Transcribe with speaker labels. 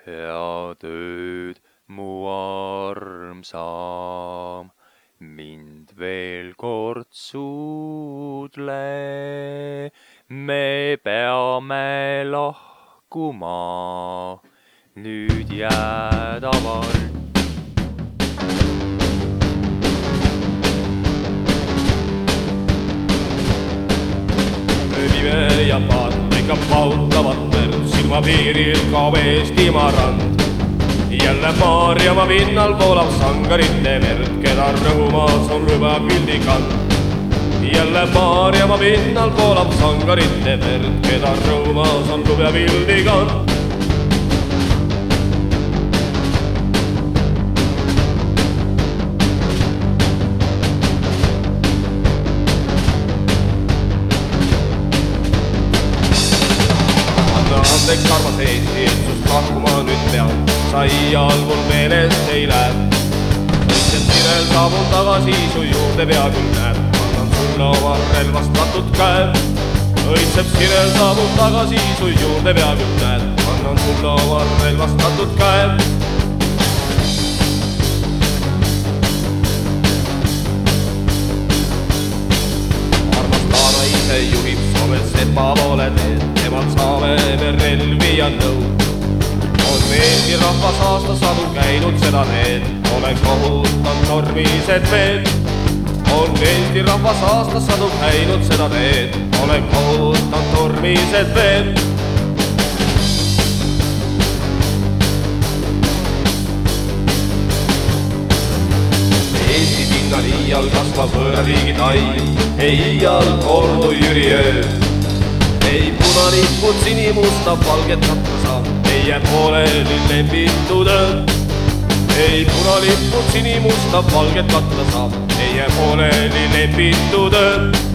Speaker 1: Head ööd, mu armsam, mind veel kord suudle. Me peame lahkuma nüüd jäädavalt. Pime ja paatega pautavad merd, silmapiiril kaob Eestimaa rand. Jälle Maarjamaa pinnal voolab sangarite merd, keda Rõhumaas on rõbapildikand. Jälle Maarjamaa pinnal voolab sangarite merd, keda Rõhumaas on rõbapildikand. Andeks armas Eesti, et sust lahkuma nüüd pean, sa iial mul meelest ei lähe. Õitseb sirel saabun tagasi, su juurde pea küll näed, annan sulle oma relvastatud käe. Õitseb sirel saabun tagasi, su juurde pea küll näed, annan sulle oma relvastatud käe. Armastada ise juhib Soomes sepa poole teed, temalt saame me relvi ja nõu. On Eesti rahvas aastasadu käinud seda teed, olen kohutanud normised veed. On Eesti rahvas aastasadu käinud seda teed, olen kohutanud normised veed. Eesti pinnal iial kasvab võõra riigi tai, ei iial kordu Jüri öö. Ei punalipud sinimusta valget katta saab, ei jää pooleli lembitud öö. Ei punalipud sinimusta valget katta saab, ei jää pooleli lembitud öö.